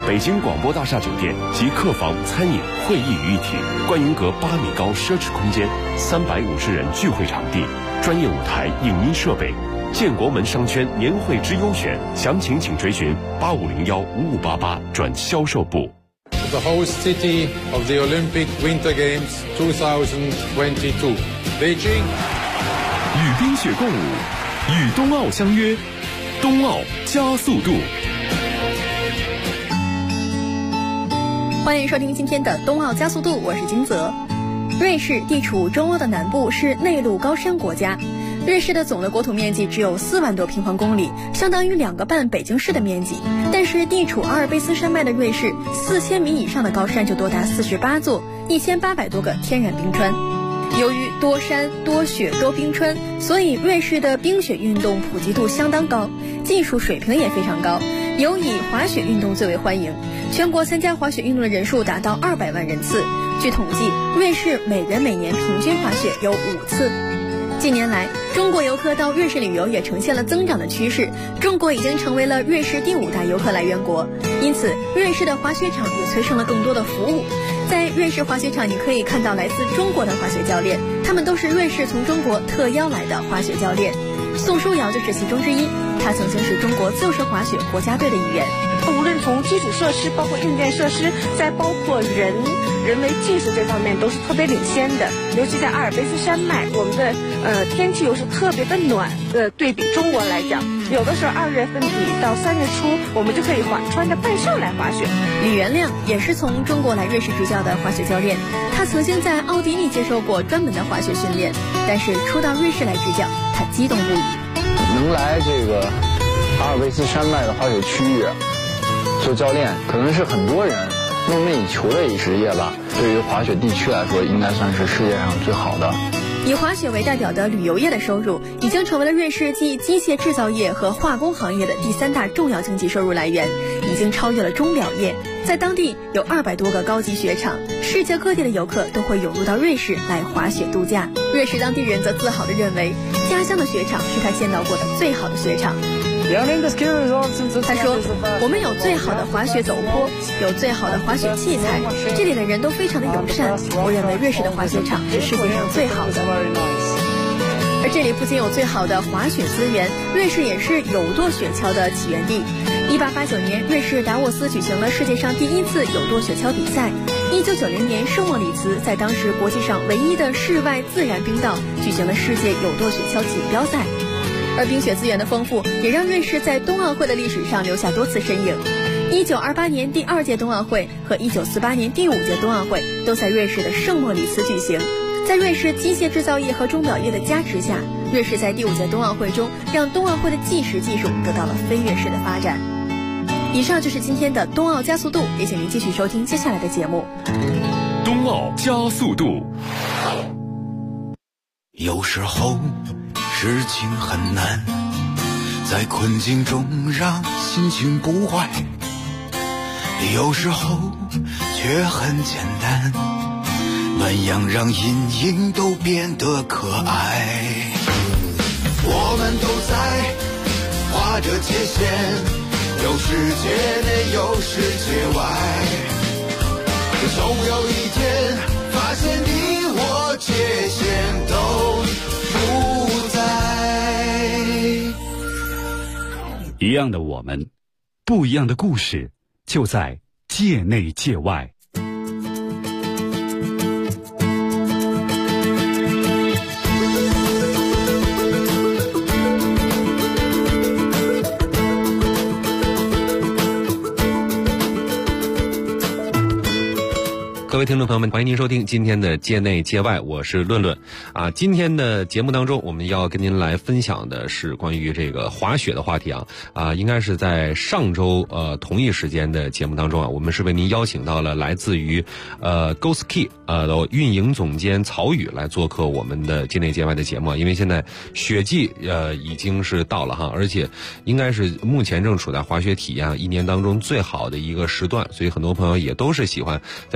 北京广播大厦酒店集客房、餐饮、会议于一体，观云阁8米高奢侈空间，350人聚会场地，专业舞台、影音设备。建国门商圈年会之优选，详情请追询8501-5588转销售部。 The host city of the Olympic Winter Games 2022, Beijing。 与冰雪共舞，与冬奥相约，冬奥加速度。 欢迎收听今天的冬奥加速度，我是金泽。瑞士地处中欧的南部，是内陆高山国家。瑞士的总的国土面积只有4万多平方公里，相当于2个半北京市的面积。但是地处阿尔卑斯山脉的瑞士，4000米以上的高山就多达48座，1800多个天然冰川。由于多山、多雪、多冰川，所以瑞士的冰雪运动普及度相当高，技术水平也非常高，尤以滑雪运动最为欢迎。全国参加滑雪运动的人数达到200万人次。据统计，瑞士每人每年平均滑雪有5次。近年来，中国游客到瑞士旅游也呈现了增长的趋势，中国已经成为了瑞士第5大游客来源国，因此瑞士的滑雪场也催生了更多的服务。在瑞士滑雪场，你可以看到来自中国的滑雪教练，他们都是瑞士从中国特邀来的滑雪教练。宋书瑶就是其中之一，他曾经是中国自由式滑雪国家队的一员。 无论从基础设施，包括硬件设施，再包括人为技术这方面都是特别领先的。尤其在阿尔卑斯山脉，我们的天气又是特别的暖，对比中国来讲，有的时候2月份底到3月初，我们就可以穿着半袖来滑雪。 李元亮也是从中国来瑞士执教的滑雪教练，他曾经在奥地利接受过专门的滑雪训练，但是初到瑞士来执教，他激动不已。 能来这个阿尔卑斯山脉的滑雪区域做教练，可能是很多人梦寐以求的一职业吧。对于滑雪地区来说，应该算是世界上最好的。 以滑雪为代表的旅游业的收入，已经成为了瑞士继机械制造业和化工行业的第3大重要经济收入来源，已经超越了钟表业。在当地有200多个高级雪场，世界各地的游客都会涌入到瑞士来滑雪度假。瑞士当地人则自豪地认为，家乡的雪场是他见到过的最好的雪场。他说，我们有最好的滑雪陡坡，有最好的滑雪器材，这里的人都非常的友善，我认为瑞士的滑雪场是世界上最好的。而这里不仅有最好的滑雪资源，瑞士也是有舵雪橇的起源地。1889年，瑞士达沃斯举行了世界上第1次有舵雪橇比赛。1990年，圣莫里茨在当时国际上唯一的室外自然冰道举行了世界有舵雪橇锦标赛。而冰雪资源的丰富，也让瑞士在冬奥会的历史上留下多次身影。1928年第2届冬奥会和1948年第5届冬奥会都在瑞士的圣莫里茨举行。在瑞士机械制造业和钟表业的加持下，瑞士在第5届冬奥会中让冬奥会的计时技术得到了飞跃式的发展。以上就是今天的冬奥加速度，也请您继续收听接下来的节目。 冬奥加速度。 有时候事情很难，在困境中让心情不坏，有时候却很简单，暖阳让阴影都变得可爱。我们都在划着界限，有世界内有世界外，总有一天发现你我界限都不在。 一样的我们，不一样的故事，就在界内界外。 各位听众朋友们，欢迎您收听今天的界内界外，我是论论啊。今天的节目当中，我们要跟您来分享的是关于这个滑雪的话题啊。应该是在上周同一时间的节目当中啊，我们是为您邀请到了来自于GoSki 的运营总监曹宇来做客我们的界内界外的节目。因为现在雪季已经是到了哈，而且应该是目前正处在滑雪体验1年当中最好的一个时段，所以很多朋友也都是喜欢在这个时候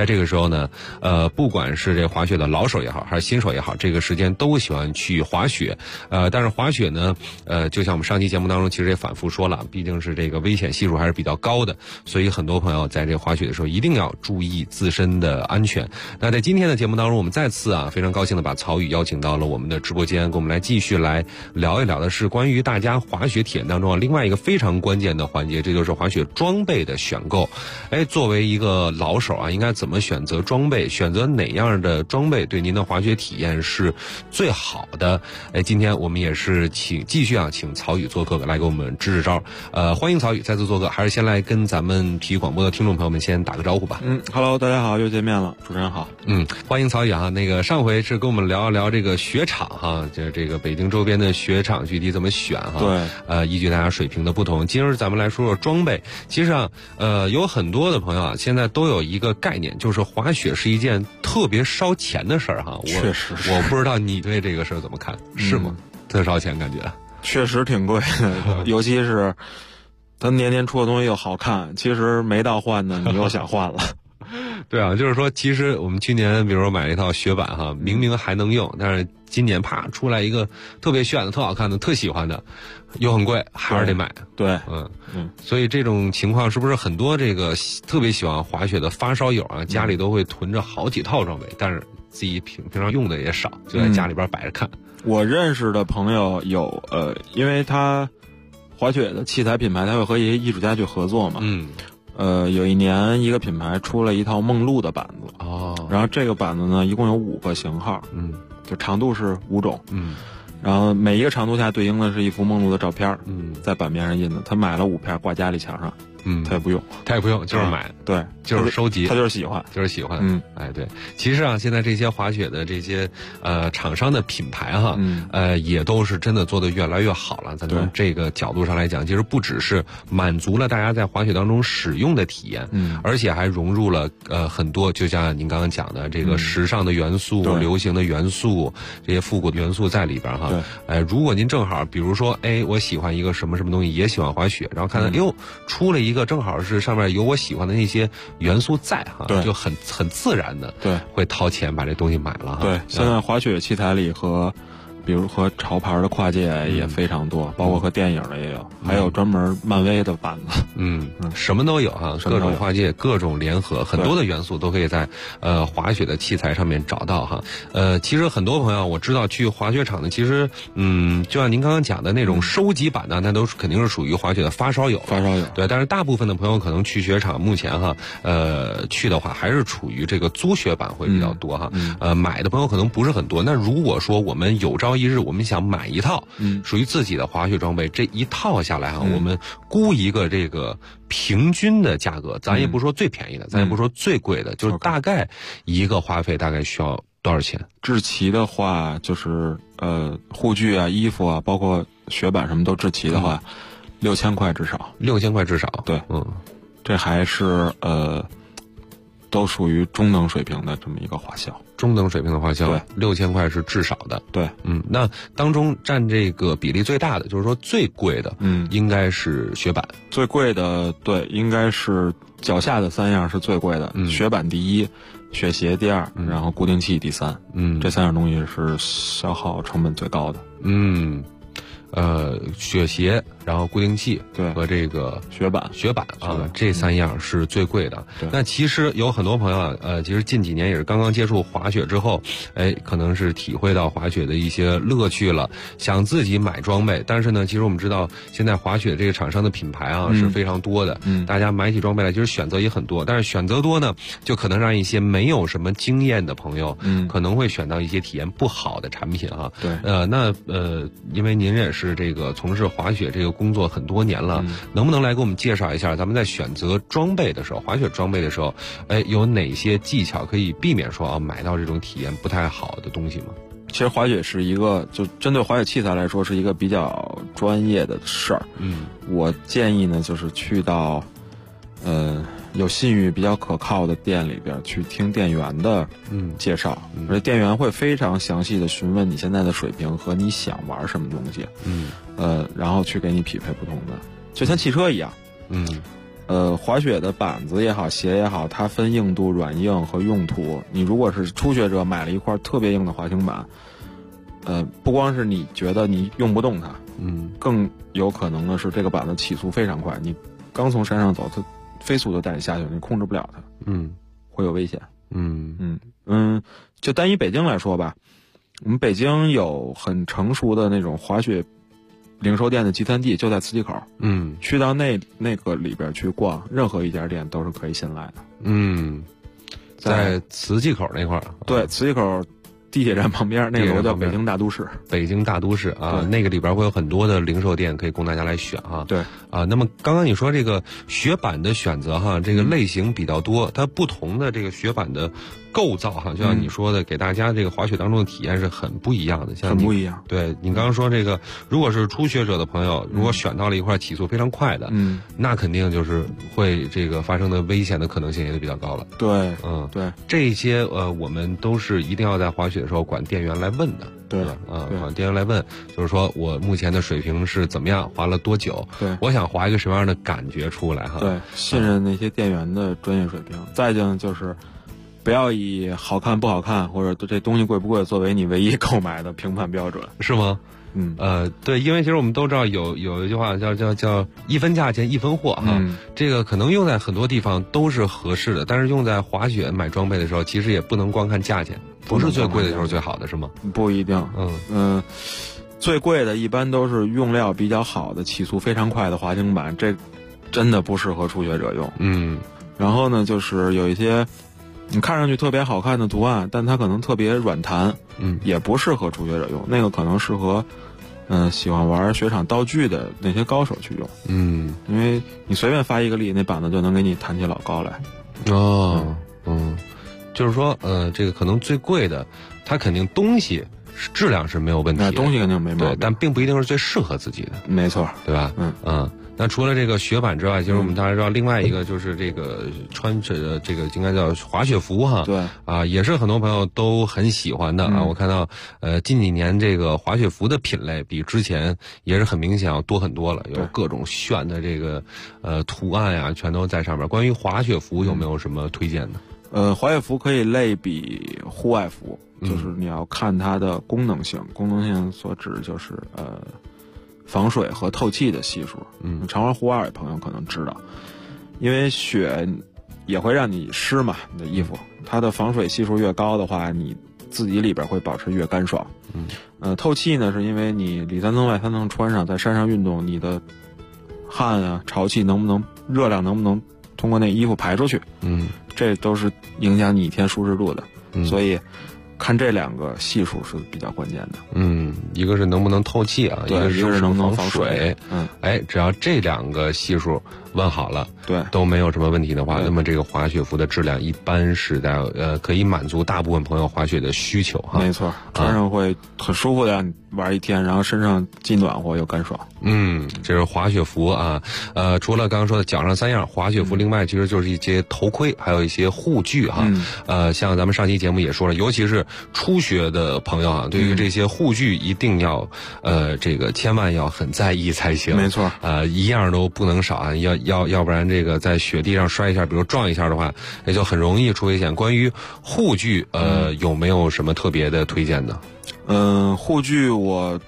候呢，不管是这滑雪的老手也好，还是新手也好，这个时间都喜欢去滑雪。但是滑雪呢，就像我们上期节目当中其实也反复说了，毕竟是这个危险系数还是比较高的，所以很多朋友在这滑雪的时候一定要注意自身的安全。那在今天的节目当中，我们再次非常高兴的把曹宇邀请到了我们的直播间，跟我们来继续来聊一聊的是关于大家滑雪体验当中另外一个非常关键的环节，这就是滑雪装备的选购。作为一个老手应该怎么选择装备，选择哪样的装备对您的滑雪体验是最好的？今天我们也是继续请曹宇做客来给我们支支招。欢迎曹宇再次做客，还是先来跟咱们体育广播的听众朋友们先打个招呼吧。 Hello， 大家好，又见面了，主持人好。 欢迎曹宇那个上回是跟我们聊一聊这个雪场就是这个北京周边的雪场具体怎么选对， 依据大家水平的不同。今儿咱们来说说装备。其实有很多的朋友现在都有一个概念，就是滑雪是一件特别烧钱的事儿确实是。 我不知道你对这个事儿怎么看？是吗？特烧钱感觉？ 确实挺贵的，尤其是它年年出的东西又好看，其实没到换呢，你又想换了。 对就是说，其实我们去年比如说买了一套雪板明明还能用，但是今年啪出来一个特别炫的、特好看的、特喜欢的，又很贵，还是得买。 对， 所以这种情况是不是很多这个特别喜欢滑雪的发烧友家里都会囤着好几套装备，但是自己平常用的也少，就在家里边摆着看。 我认识的朋友有因为他滑雪的器材品牌，他会和一些艺术家去合作嘛。有一年一个品牌出了一套梦露的板子然后这个板子呢一共有5个型号，就长度是5种，然后每一个长度下对应的是一幅梦露的照片，在板面上印的。他买了5片挂家里墙上，他也不用， 就是买， 对， 就是收集， 他就是喜欢， 对。其实现在这些滑雪的这些厂商的品牌也都是真的做得越来越好了。咱从这个角度上来讲，其实不只是满足了大家在滑雪当中使用的体验，而且还融入了很多，就像您刚刚讲的这个时尚的元素、流行的元素、这些复古的元素在里边如果您正好比如说我喜欢一个什么什么东西，也喜欢滑雪，然后看到出了一个正好是上面有我喜欢的那些元素在就很自然的会掏钱把这东西买了对，现在滑雪器材里比如和潮牌的跨界也非常多，包括和电影的也有，还有专门漫威的板子， 什么都有各种跨界、各种联合，很多的元素都可以在滑雪的器材上面找到其实很多朋友我知道去滑雪场的，其实就像您刚刚讲的那种收集版的，那都是肯定是属于滑雪的发烧友，对。但是大部分的朋友可能去雪场目前去的话还是处于这个租雪板会比较多买的朋友可能不是很多。那如果说我们有朝一日我们想买一套属于自己的滑雪装备，这一套下来我们估一个这个平均的价格，咱也不说最便宜的，咱也不说最贵的，就是大概一个花费大概需要多少钱？ 制齐的话就是护具衣服包括雪板什么都制齐的话，6000块至少 ，6000块至少， 对，这还是都属于中等水平的这么一个花销。 中等水平的花销，6000块是至少的。 对， 那当中占这个比例最大的，就是说最贵的，应该是雪板。 最贵的，对，应该是脚下的3样是最贵的，雪板第1，雪鞋第2，然后固定器第3。这3样东西是消耗成本最高的。 雪鞋，然后固定器， 对， 和这个雪板这3样是最贵的。那其实有很多朋友其实近几年也是刚刚接触滑雪之后，可能是体会到滑雪的一些乐趣了，想自己买装备。但是呢，其实我们知道现在滑雪这个厂商的品牌是非常多的，大家买起装备来其实选择也很多，但是选择多呢，就可能让一些没有什么经验的朋友，可能会选到一些体验不好的产品对， 因为您也是这个从事滑雪这个工作很多年了，能不能来给我们介绍一下，咱们在选择装备的时候，滑雪装备的时候，有哪些技巧可以避免说买到这种体验不太好的东西吗？ 其实滑雪是一个，就针对滑雪器材来说是一个比较专业的事儿。我建议呢，就是去到有信誉比较可靠的店里边去听店员的介绍，而且店员会非常详细的询问你现在的水平和你想玩什么东西，然后去给你匹配不同的，就像汽车一样， 滑雪的板子也好，鞋也好，它分硬度、软硬和用途。你如果是初学者买了一块特别硬的滑行板，不光是你觉得你用不动它，更有可能的是这个板子起速非常快，你刚从山上走，它飞速就带你下去，你控制不了它，会有危险。就单以北京来说吧，我们北京有很成熟的那种滑雪零售店的集散地，就在磁器口。去到那个里边去逛，任何一家店都是可以信赖的。 在磁器口那块儿。 对，磁器口地铁站旁边那个楼叫北京大都市。 北京大都市啊，那个里边会有很多的零售店可以供大家来选哈。 对啊，那么刚刚你说这个雪板的选择哈，这个类型比较多，它不同的这个雪板的构造哈，就像你说的，给大家这个滑雪当中的体验是很不一样的。像很不一样。 对你刚刚说这个，如果是初学者的朋友，如果选到了一块起速非常快的，那肯定就是会这个发生的危险的可能性也就比较高了。 对， 对，这些我们都是一定要在滑雪的时候管店员来问的。 对吧？管店员来问，就是说我目前的水平是怎么样，滑了多久？ 对， 我想滑一个什么样的感觉出来哈？ 对，信任那些店员的专业水平。再就是不要以好看不好看或者这东西贵不贵作为你唯一购买的评判标准， 是吗？对，因为其实我们都知道有一句话叫一分价钱一分货哈，这个可能用在很多地方都是合适的，但是用在滑雪买装备的时候，其实也不能光看价钱，不是最贵的就是最好的，是吗？ 不一定，最贵的一般都是用料比较好的、起速非常快的滑行板，这真的不适合初学者用。然后呢，就是有一些你看上去特别好看的图案，但它可能特别软弹，也不适合初学者用，那个可能适合喜欢玩雪场道具的那些高手去用。因为你随便发一个力，那板子就能给你弹起老高来。 就是说这个可能最贵的，它肯定东西质量是没有问题的， 东西肯定没毛病， 对，但并不一定是最适合自己的。 没错， 对吧？那除了这个雪板之外，其实我们大家知道另外一个就是这个穿着这个应该叫滑雪服哈。 对啊，也是很多朋友都很喜欢的啊。我看到近几年这个滑雪服的品类比之前也是很明显要多很多了，有各种炫的这个图案呀，全都在上面。关于滑雪服有没有什么推荐的？ 滑雪服可以类比户外服，就是你要看它的功能性。功能性所指就是防水和透气的系数。常玩户外的朋友可能知道，因为雪也会让你湿嘛，你的衣服，它的防水系数越高的话，你自己里边会保持越干爽。透气呢，是因为你里三层外三层穿上，在山上运动，你的汗啊、潮气热量能不能通过那衣服排出去？这都是影响你一天舒适度的。所以看这两个系数是比较关键的。 一个是能不能透气啊，一个是能不能防水。只要这两个系数问好了， 对， 都没有什么问题的话，那么这个滑雪服的质量一般是在可以满足大部分朋友滑雪的需求哈。 没错，穿上会很舒服的玩一天，然后身上既暖和又干爽。 这是滑雪服啊。除了刚刚说的脚上3样滑雪服，另外其实就是一些头盔，还有一些护具哈。像咱们上期节目也说了，尤其是初学的朋友啊，对于这些护具一定要这个千万要很在意才行。 没错， 一样都不能少啊，要不然这个在雪地上摔一下，比如撞一下的话，也就很容易出危险。关于护具有没有什么特别的推荐的？ 护具我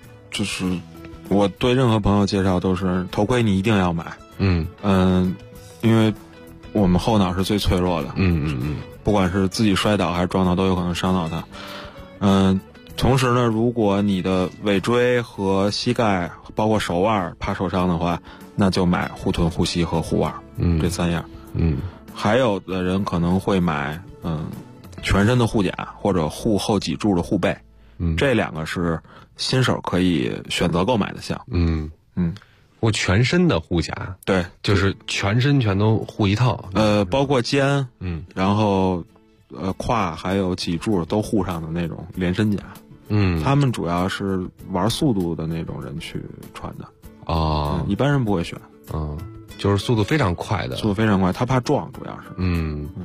对任何朋友介绍都是头盔你一定要买。因为我们后脑是最脆弱的。不管是自己摔倒还是撞到，都有可能伤到它。同时呢，如果你的尾椎和膝盖包括手腕怕受伤的话，那就买护臀、护膝和护腕。这3样。还有的人可能会买全身的护甲或者护后脊柱的护背。这2个是新手可以选择购买的项。 护全身的护甲， 对， 就是全身全都护一套。 包括肩，然后胯还有脊柱都护上的那种连身甲。他们主要是玩速度的那种人去穿的。一般人不会选。 就是速度非常快的， 速度非常快，他怕撞，主要是。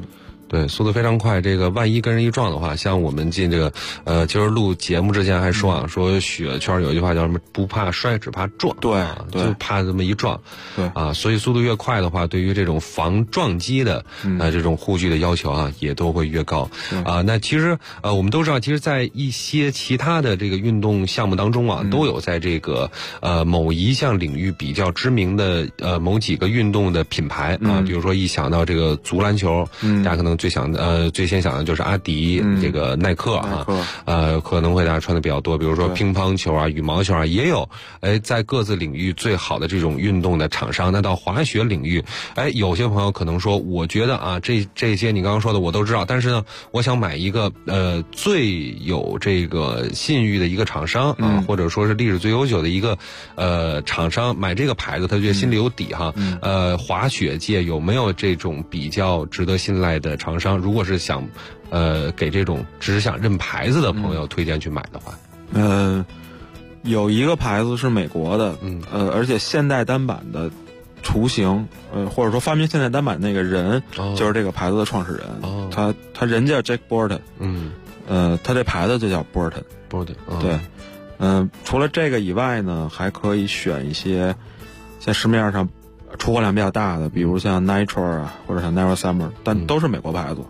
对，速度非常快。这个万一跟人一撞的话，像我们进这个今儿录节目之前还说说雪圈有一句话叫什么？不怕摔，只怕撞。 对， 就怕这么一撞。 对所以速度越快的话，对于这种防撞击的这种护具的要求也都会越高。那其实我们都知道，其实，在一些其他的这个运动项目当中都有在这个某一项领域比较知名的某几个运动的品牌比如说一想到这个足篮球，大家可能最先想的就是阿迪，这个耐克可能会大家穿的比较多。比如说乒乓球羽毛球也有在各自领域最好的这种运动的厂商。那到滑雪领域，有些朋友可能说，我觉得这些你刚刚说的我都知道，但是呢，我想买一个最有这个信誉的一个厂商或者说是历史最悠久的一个厂商，买这个牌子他觉得心里有底滑雪界有没有这种比较值得信赖的厂商？如果是想给这种只是想认牌子的朋友推荐去买的话， 有一个牌子是美国的，而且现代单板的雏形，或者说发明现代单板那个人，就是这个牌子的创始人。他人叫 Jack Burton，他这牌子就叫 Burton。对，除了这个以外呢，还可以选一些在市面上出货量比较大的，比如像 Nitro 或者像 Never Summer， 但都是美国牌子。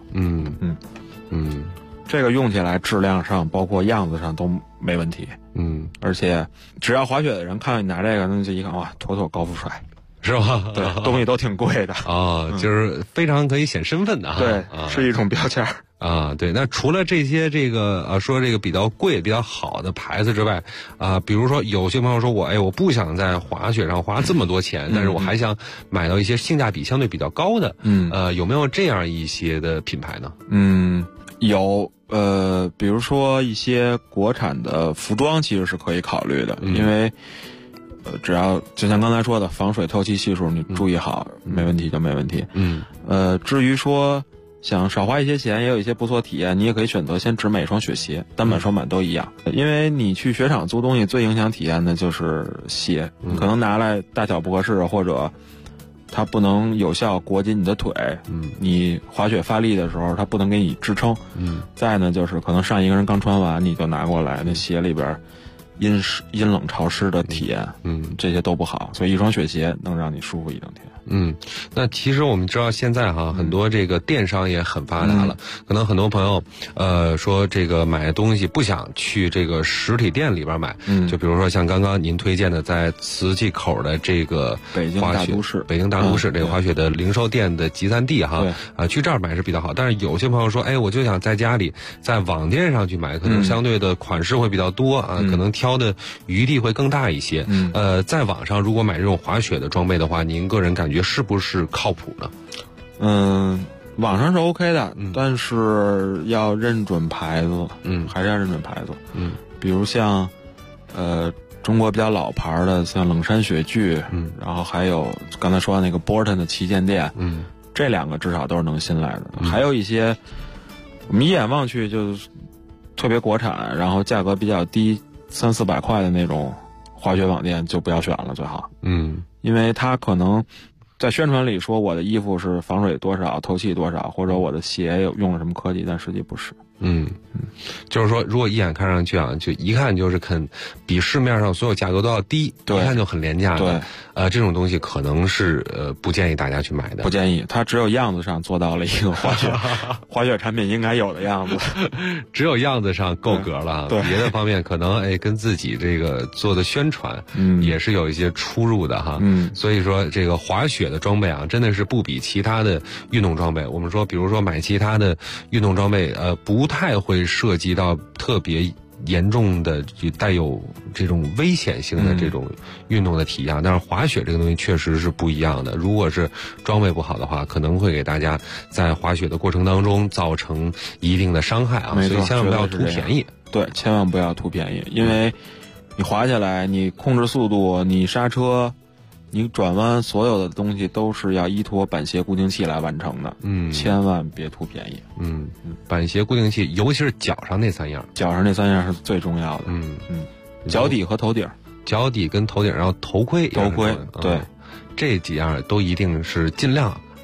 这个用起来质量上包括样子上都没问题。而且只要滑雪的人看到你拿这个，那就一看哇，妥妥高富帅， 是吧？ 对，东西都挺贵的就是非常可以显身份的对，是一种标签对。那除了这些说这个比较贵比较好的牌子之外比如说有些朋友说我不想在滑雪上花这么多钱，但是我还想买到一些性价比相对比较高的有没有这样一些的品牌呢？ 有比如说一些国产的服装其实是可以考虑的，因为只要就像刚才说的防水透气系数你注意好，没问题就没问题。至于说想少花一些钱也有一些不错体验，你也可以选择先只买一双雪鞋，单板双板都一样。因为你去雪场租东西最影响体验的就是鞋，可能拿来大小不合适，或者它不能有效裹紧你的腿，你滑雪发力的时候它不能给你支撑，再呢就是可能上一个人刚穿完你就拿过来，那鞋里边阴冷潮湿的体验，这些都不好，所以一双雪鞋能让你舒服一整天。 那其实我们知道现在很多这个电商也很发达了，可能很多朋友说这个买东西不想去这个实体店里边买，就比如说像刚刚您推荐的在磁器口的这个北京大都市这个滑雪的零售店的集散地去这儿买是比较好。但是有些朋友说我就想在家里在网店上去买，可能相对的款式会比较多可能挑的余地会更大一些。在网上如果买这种滑雪的装备的话，您个人感觉是不是靠谱呢？ 网上是 OK 的，但是要认准牌子，还是要认准牌子。比如像中国比较老牌的像冷山雪具，然后还有刚才说的那个 Burton 的旗舰店，这两个至少都是能信赖的。还有一些我们一眼望去就是特别国产，然后价格比较低，300-400块的那种滑雪网店就不要选了，最好。因为它可能在宣传里说我的衣服是防水多少，透气多少，或者我的鞋用了什么科技，但实际不是。 就是说如果一眼看上去就一看就是比市面上所有价格都要低，一看就很廉价的。这种东西可能是不建议大家去买的。 不建议，它只有样子上做到了一个滑雪产品应该有的样子， 只有样子上够格了。别的方面可能跟自己这个做的宣传也是有一些出入的所以说这个滑雪的装备真的是不比其他的运动装备。我们说比如说买其他的运动装备不太会涉及到特别严重的带有这种危险性的这种运动的体验，但是滑雪这个东西确实是不一样的。如果是装备不好的话，可能会给大家在滑雪的过程当中造成一定的伤害所以千万不要图便宜。 对，千万不要图便宜，因为你滑下来，你控制速度，你刹车，你转弯，所有的东西都是要依托板鞋固定器来完成的。千万别图便宜。 板鞋固定器，尤其是脚上那3样， 脚上那3样是最重要的。脚底和头顶， 脚底跟头顶，然后头盔， 对， 这几样都一定是尽量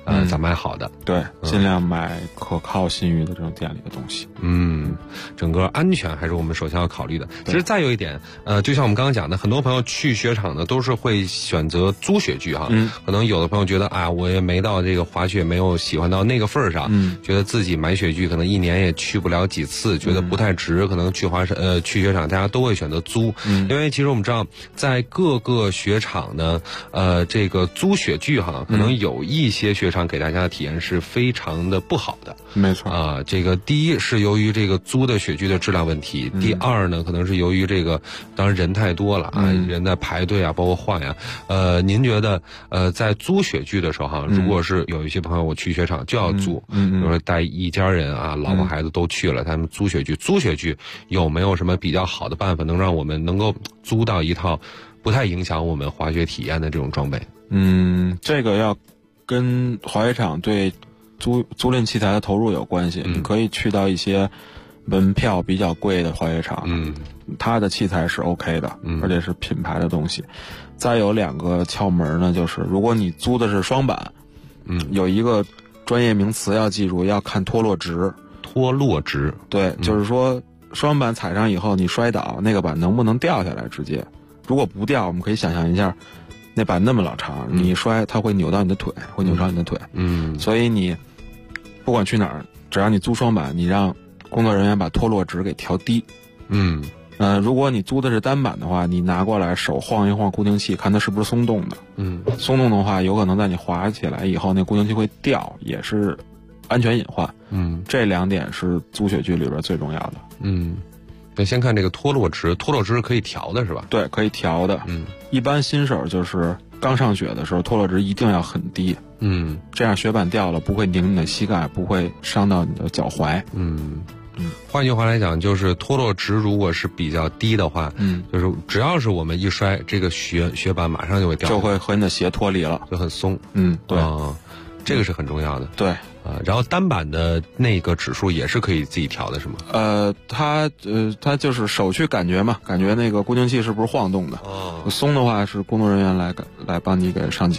咱买好的。 对，尽量买可靠信誉的这种店里的东西。 整个安全还是我们首先要考虑的。其实再有一点，就像我们刚刚讲的，很多朋友去雪场呢都是会选择租雪具哈。可能有的朋友觉得啊，我也没到这个滑雪没有喜欢到那个份儿上，觉得自己买雪具可能一年也去不了几次，觉得不太值，可能去雪场大家都会选择租。因为其实我们知道，在各个雪场呢，这个租雪具哈，可能有一些雪场给大家的体验是非常的不好的。 没错这个第一是由于这个租的雪具的质量问题，第二呢可能是由于这个当然人太多了人在排队啊，包括换呀。您觉得在租雪具的时候哈，如果是有一些朋友我去雪场就要租，比如说带一家人啊，老婆孩子都去了，他们租雪具有没有什么比较好的办法能让我们能够租到一套不太影响我们滑雪体验的这种装备？ 这个要跟滑雪场对租赁器材的投入有关系。你可以去到一些门票比较贵的滑雪场，它的器材是 OK 的，而且是品牌的东西。再有2个窍门呢，就是如果你租的是双板，有一个专业名词要记住，要看脱落值。 脱落值， 对，就是说双板踩上以后你摔倒，那个板能不能掉下来直接？如果不掉，我们可以想象一下，那板那么老长，你一摔它会扭到你的腿，会扭伤你的腿。所以你不管去哪儿，只要你租双板，你让工作人员把脱落值给调低。如果你租的是单板的话，你拿过来手晃一晃固定器，看它是不是松动的。松动的话，有可能在你滑起来以后，那固定器会掉，也是安全隐患。这2点是租雪具里边最重要的。 那先看这个脱落值是可以调的是吧？ 对，可以调的。一般新手就是刚上雪的时候，脱落值一定要很低。这样雪板掉了不会拧你的膝盖，不会伤到你的脚踝。 换句话来讲，就是脱落值如果是比较低的话，就是只要是我们一摔，这个雪板马上就会掉， 就会和你的鞋脱离了， 就很松。 对， 这个是很重要的。 对。 然后单板的那个指数也是可以自己调的，是吗？ 它就是手去感觉嘛，感觉那个固定器是不是晃动的。松的话是工作人员来帮你给上紧。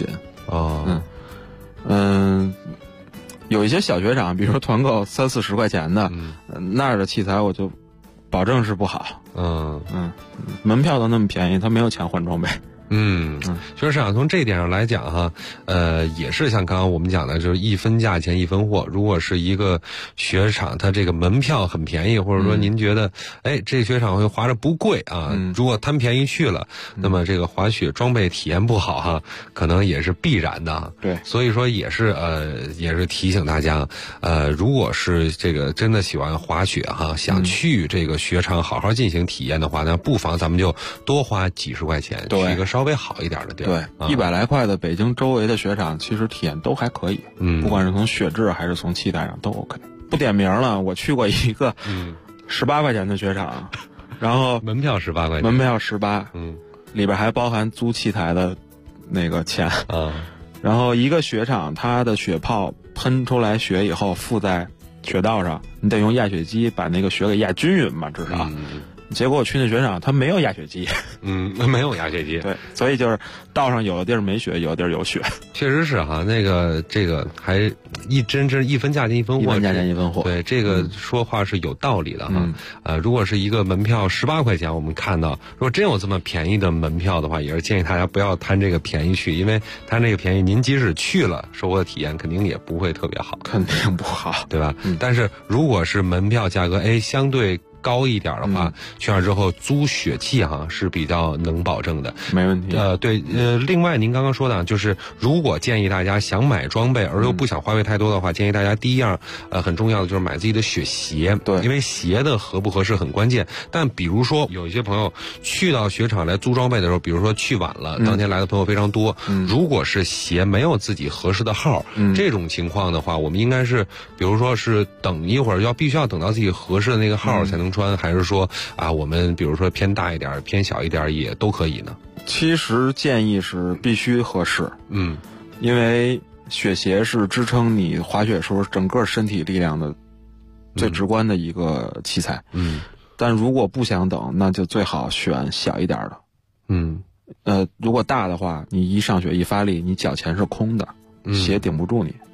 有一些小雪场，比如说团购30-40块钱的，那儿的器材我就保证是不好。门票都那么便宜，他没有钱换装备。 其实从这一点上来讲哈，也是像刚刚我们讲的，就是一分价钱一分货。如果是一个雪场，它这个门票很便宜，或者说您觉得，这雪场会滑着不贵啊，如果贪便宜去了，那么这个滑雪装备体验不好哈，可能也是必然的。 对， 所以说也是提醒大家，如果是这个真的喜欢滑雪哈，想去这个雪场好好进行体验的话，那不妨咱们就多花几十块钱去一个稍微好一点的地儿。 对，100来块的北京周围的雪场，其实体验都还可以。不管是从雪质还是从器材上都 OK。不点名了，我去过一个18块钱的雪场，然后门票18块钱， 门票18，里边还包含租器材的那个钱。然后一个雪场，它的雪泡喷出来雪以后附在雪道上，你得用压雪机把那个雪给压均匀嘛，至少。结果我去那雪场，它没有压雪机。 没有压雪机。 对，所以就是道上有的地儿没雪，有的地儿有雪。 确实是哈，这个还真一分价钱一分货。 一分价钱一分货。 对，这个说话是有道理的哈。如果是一个门票18块钱，我们看到如果真有这么便宜的门票的话，也是建议大家不要贪这个便宜去，因为贪这个便宜，您即使去了，收获的体验肯定也不会特别好。 肯定不好， 对吧？但是如果是门票价格相对高一点的话，去那之后租雪器是比较能保证的， 没问题。 对，另外您刚刚说的，就是如果建议大家想买装备而又不想花费太多的话，建议大家第一样很重要的就是买自己的雪鞋。 对， 因为鞋的合不合适很关键。但比如说有一些朋友去到雪场来租装备的时候，比如说去晚了，当天来的朋友非常多，如果是鞋没有自己合适的号，这种情况的话，我们应该是比如说是等一会儿必须要等到自己合适的那个号才能穿，还是说我们比如说偏大一点偏小一点也都可以呢？ 其实建议是必须合适。因为雪鞋是支撑你滑雪时候整个身体力量的最直观的一个器材。但如果不想等，那就最好选小一点的。如果大的话，你一上雪一发力，你脚前是空的，鞋顶不住你。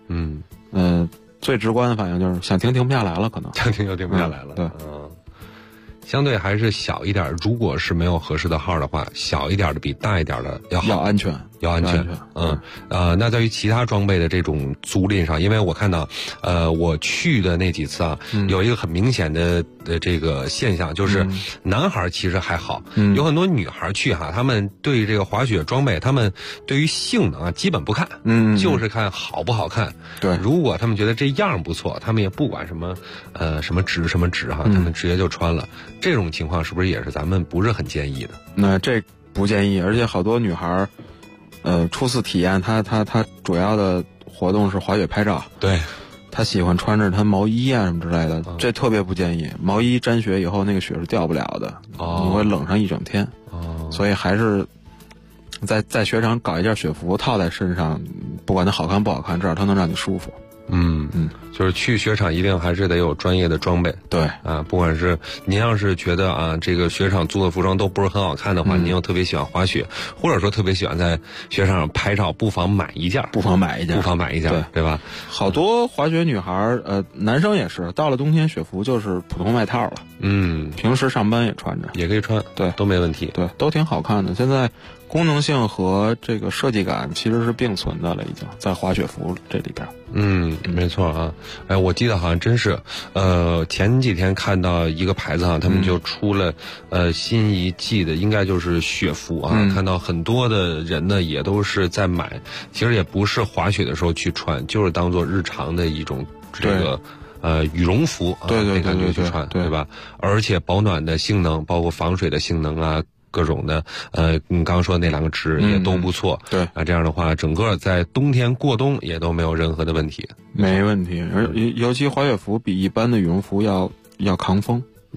最直观的反应就是想停不下来了，可能想停就停不下来了。 对， 相对还是小一点，如果是没有合适的号的话，小一点的比大一点的要好， 要安全。 那在于其他装备的这种租赁上，因为我看到，我去的那几次啊，有一个很明显的这个现象，就是男孩其实还好，有很多女孩去哈，他们对这个滑雪装备，他们对于性能啊基本不看，就是看好不好看。 对， 如果他们觉得这样不错，他们也不管什么什么值哈，他们直接就穿了。这种情况是不是也是咱们不是很建议的？ 那这不建议，而且好多女孩初次体验，她主要的活动是滑雪拍照。 对， 她喜欢穿着她毛衣啊什么之类的，这特别不建议。毛衣沾雪以后，那个雪是掉不了的，你会冷上一整天。所以还是在雪场搞一件雪服套在身上，不管它好看不好看，至少它能让你舒服。 就是去雪场一定还是得有专业的装备。 对啊，不管是您要是觉得啊这个雪场租的服装都不是很好看的话，您又特别喜欢滑雪，或者说特别喜欢在雪场上拍照，不妨买一件，对吧？ 好多滑雪女孩男生也是，到了冬天雪服就是普通外套了。平时上班也穿着， 也可以穿， 对， 都没问题， 对，都挺好看的。现在功能性和这个设计感其实是并存的了，已经在滑雪服这里边。 没错啊。我记得好像真是，前几天看到一个牌子啊，他们就出了新一季的，应该就是雪服啊。看到很多的人呢，也都是在买，其实也不是滑雪的时候去穿，就是当做日常的一种这个。羽绒服啊， 对感觉去穿，对吧？而且保暖的性能，包括防水的性能啊，各种的，你刚刚说的那两个值也都不错。 对啊，这样的话，整个在冬天过冬也都没有任何的问题。 没问题，而尤其滑雪服比一般的羽绒服要抗风，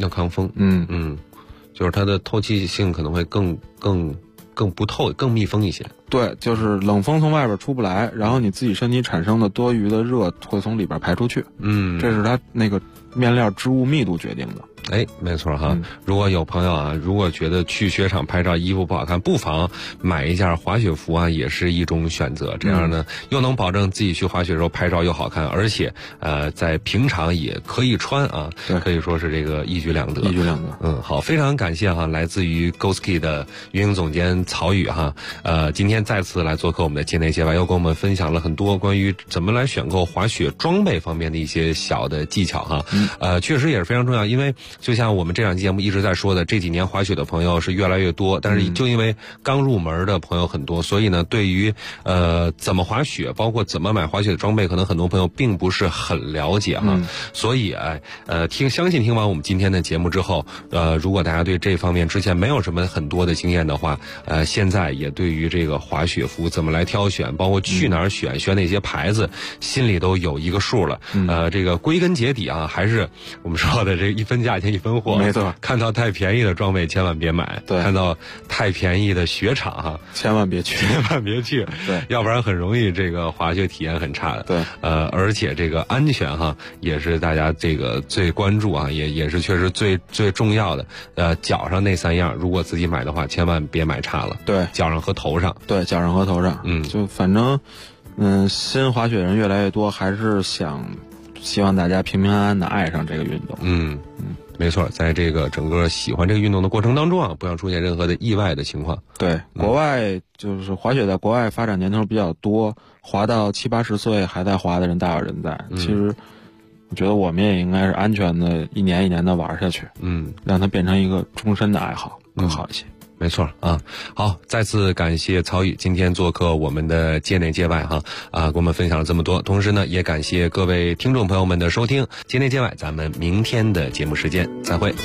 就是它的透气性可能会更不透，更密封一些。 对，就是冷风从外边出不来，然后你自己身体产生的多余的热会从里边排出去。这是它那个面料织物密度决定的。 没错哈。如果有朋友啊，如果觉得去雪场拍照衣服不好看，不妨买一件滑雪服啊，也是一种选择。这样呢，又能保证自己去滑雪的时候拍照又好看，而且在平常也可以穿啊，可以说是这个一举两得。好，非常感谢哈，来自于 GoSki 的运营总监曹宇哈，今天再次来做客我们的界内界外，又跟我们分享了很多关于怎么来选购滑雪装备方面的一些小的技巧哈。确实也是非常重要，因为就像我们这档节目一直在说的，这几年滑雪的朋友是越来越多，但是就因为刚入门的朋友很多，所以呢，对于怎么滑雪，包括怎么买滑雪的装备，可能很多朋友并不是很了解哈。所以相信听完我们今天的节目之后，如果大家对这方面之前没有什么很多的经验的话，现在也对于这个滑雪服怎么来挑选，包括去哪儿选哪些牌子，心里都有一个数了。这个归根结底啊，还是我们说的这一分价钱一分货。 没错， 看到太便宜的装备千万别买， 对， 看到太便宜的雪场哈， 千万别去， 对，要不然很容易这个滑雪体验很差的。 对， 而且这个安全哈也是大家这个最关注啊，也是确实最重要的。脚上那3样，如果自己买的话，千万别买差了。 对， 脚上和头上。 对，脚上和头上。就反正，新滑雪人越来越多，还是希望大家平平安安的爱上这个运动。 没错，在这个整个喜欢这个运动的过程当中啊，不要出现任何的意外的情况。 对，国外就是滑雪在国外发展年头比较多，滑到70、80岁还在滑的人大有人在。其实我觉得我们也应该是安全的一年一年的玩下去，让它变成一个终身的爱好，更好一些。 没错啊，好，再次感谢曹宇今天做客我们的界内界外哈给我们分享了这么多，同时呢，也感谢各位听众朋友们的收听，界内界外，咱们明天的节目时间再会。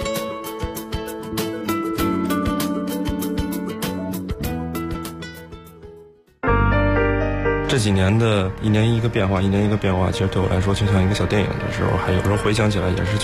这几年的一年一个变化，其实对我来说就像一个小电影的时候，还有时候回想起来也是